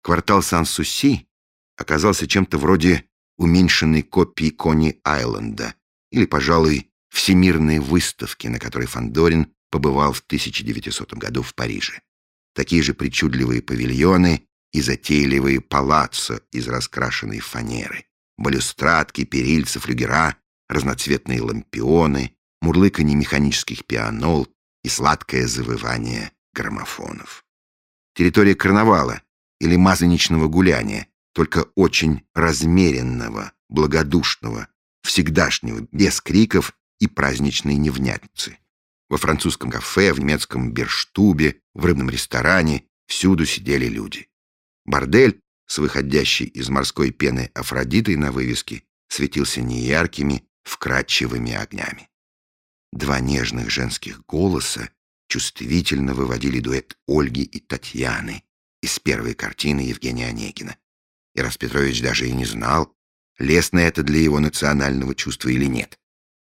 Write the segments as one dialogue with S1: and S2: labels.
S1: Квартал Сан-Суси оказался чем-то вроде уменьшенной копии Кони-Айленда или, пожалуй, Всемирной выставки, на которой Фандорин побывал в 1900 году в Париже. Такие же причудливые павильоны и затейливые палаццо из раскрашенной фанеры, балюстрадки, перильца, флюгера, разноцветные лампионы, мурлыканье механических пианол и сладкое завывание граммофонов. Территория карнавала или масляничного гуляния, только очень размеренного, благодушного, всегдашнего, без криков и праздничной невнятицы. Во французском кафе, в немецком бирштубе, в рыбном ресторане всюду сидели люди. Бордель с выходящей из морской пены Афродитой на вывеске светился неяркими, вкрадчивыми огнями. Два нежных женских голоса чувствительно выводили дуэт Ольги и Татьяны из первой картины Евгения Онегина. Ирас Петрович даже и не знал, лестно это для его национального чувства или нет.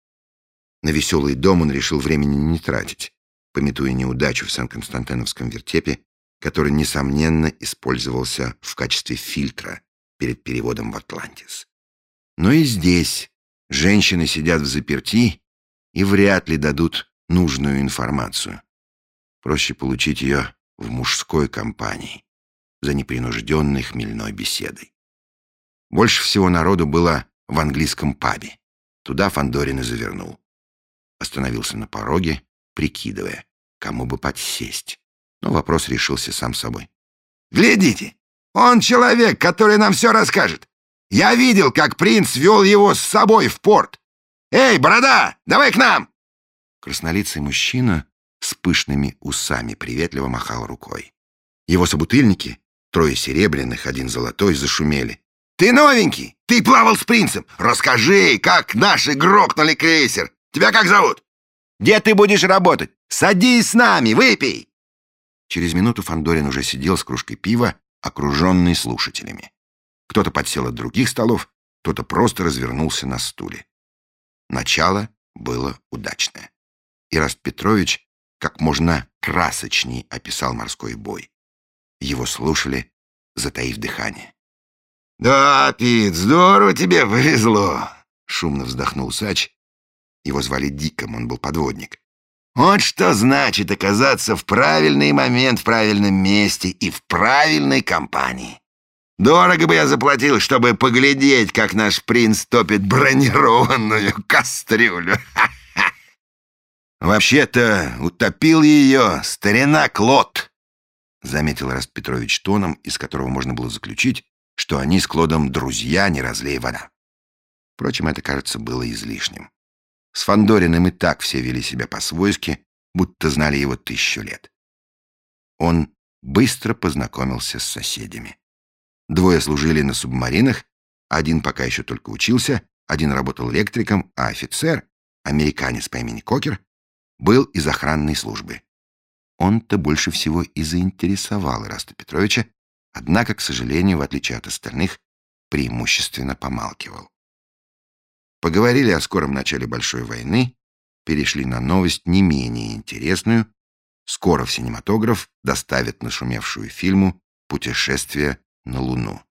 S1: На веселый дом он решил времени не тратить, памятуя неудачу в Сан-Константиновском вертепе, который, несомненно, использовался в качестве фильтра перед переводом в Атлантис. Но и здесь женщины сидят взаперти и вряд ли дадут нужную информацию. Проще получить ее в мужской компании, за непринужденной хмельной беседой. Больше всего народу было в английском пабе. Туда Фандорин и завернул. Остановился на пороге, прикидывая, кому бы подсесть. Но вопрос решился сам собой.
S2: «Глядите, он человек, который нам все расскажет. Я видел, как принц вел его с собой в порт. Эй, борода, давай к нам!»
S1: Краснолицый мужчина с пышными усами приветливо махал рукой. Его собутыльники, 3 серебряных, 1 золотой, зашумели.
S2: «Ты новенький, ты плавал с принцем. Расскажи, как наши грохнули крейсер. Тебя как зовут? Где ты будешь работать? Садись с нами, выпей!»
S1: Через минуту Фандорин уже сидел с кружкой пива, окруженный слушателями. Кто-то подсел от других столов, кто-то просто развернулся на стуле. Начало было удачное. Ирас Петрович как можно красочней описал морской бой. Его слушали, затаив дыхание.
S2: «Да, Пит, здорово тебе повезло!» — шумно вздохнул усач.
S1: Его звали Диком, он был подводник.
S2: «Вот что значит оказаться в правильный момент в правильном месте и в правильной компании. Дорого бы я заплатил, чтобы поглядеть, как наш принц топит бронированную кастрюлю. Вообще-то утопил ее старина Клод», — заметил Ирас Петрович тоном, из которого можно было заключить, что они с Клодом друзья, не разлей вода. Впрочем, это, кажется, было излишним. С Фандориным и так все вели себя по-свойски, будто знали его 1000 лет. Он быстро познакомился с соседями. 2 служили на субмаринах, 1 пока еще только учился, 1 работал электриком, а офицер, американец по имени Кокер, был из охранной службы. Он-то больше всего и заинтересовал Ираста Петровича, однако, к сожалению, в отличие от остальных, преимущественно помалкивал. Поговорили о скором начале большой войны, перешли на новость не менее интересную. Скоро в синематограф доставят нашумевшую фильму «Путешествие на Луну».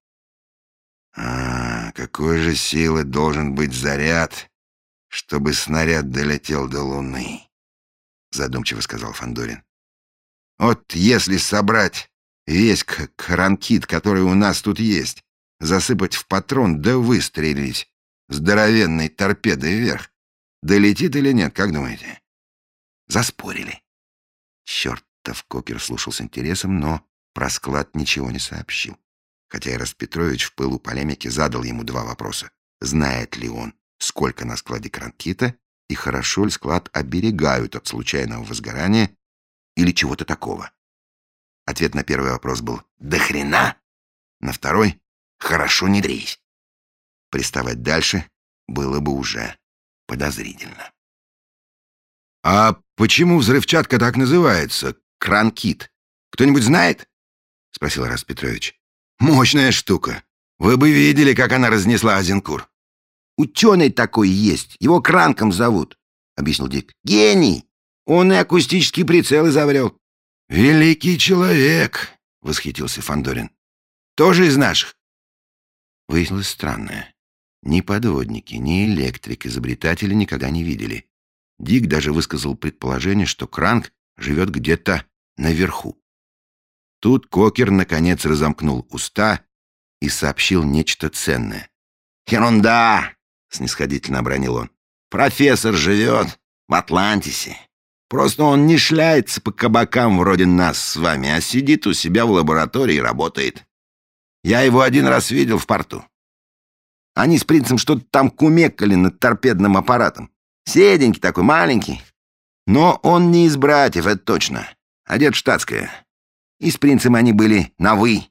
S2: Какой же силы должен быть заряд, чтобы снаряд долетел до Луны?» — задумчиво сказал Фандорин. «Вот если собрать весь кранкит, который у нас тут есть, засыпать в патрон да выстрелить здоровенной торпедой вверх, долетит или нет, как думаете?»
S1: Заспорили. Чертов Кокер слушал с интересом, но про склад ничего не сообщил. Хотя Ирас Петрович в пылу полемики задал ему 2 вопроса. Знает ли он, сколько на складе кранкита, и хорошо ли склад оберегают от случайного возгорания или чего-то такого? Ответ на первый вопрос был «до хрена», на второй «хорошо не дрейсь». Приставать дальше было бы уже подозрительно.
S2: «А почему взрывчатка так называется? Кранкит? Кто-нибудь знает?» — спросил Ирас Петрович. «Мощная штука. Вы бы видели, как она разнесла Азенкур».
S1: «Ученый такой есть, его Кранком зовут», — объяснил Дик. «Гений! Он и акустический прицел изобрел».
S2: «Великий человек!» — восхитился Фандорин. Тоже из наших?»
S1: Выяснилось странное. Ни подводники, ни электрик-изобретатели никогда не видели. Дик даже высказал предположение, что Кранк живет где-то наверху. Тут Кокер наконец разомкнул уста и сообщил нечто ценное.
S2: «Ерунда!» — снисходительно обронил он. «Профессор живет в Атлантисе. Просто он не шляется по кабакам вроде нас с вами, а сидит у себя в лаборатории и работает. Я его один раз видел в порту. Они с принцем что-то там кумекали над торпедным аппаратом. Седенький такой, маленький. Но он не из братьев, это точно. Одет в штатское. И с принцем они были на «вы».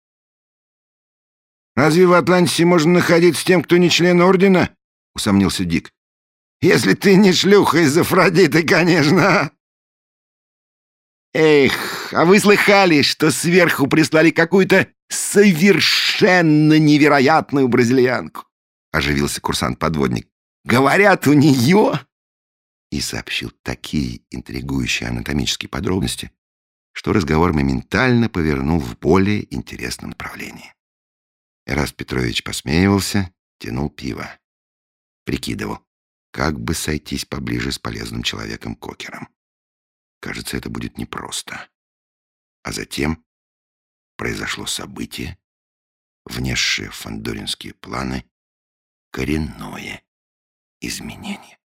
S1: «Разве в Атлантисе можно находиться с тем, кто не член ордена?» — усомнился Дик.
S2: «Если ты не шлюха из Афродиты, конечно». «Эх, а вы слыхали, что сверху прислали какую-то совершенно невероятную бразильянку?» — оживился курсант-подводник. «Говорят, у нее...»
S1: И сообщил такие интригующие анатомические подробности, что разговор моментально повернул в более интересном направлении. Эраст Петрович посмеивался, тянул пиво. Прикидывал, как бы сойтись поближе с полезным человеком Кокером. Кажется, это будет непросто. А затем произошло событие, внесшее в фандоринские планы коренное изменение.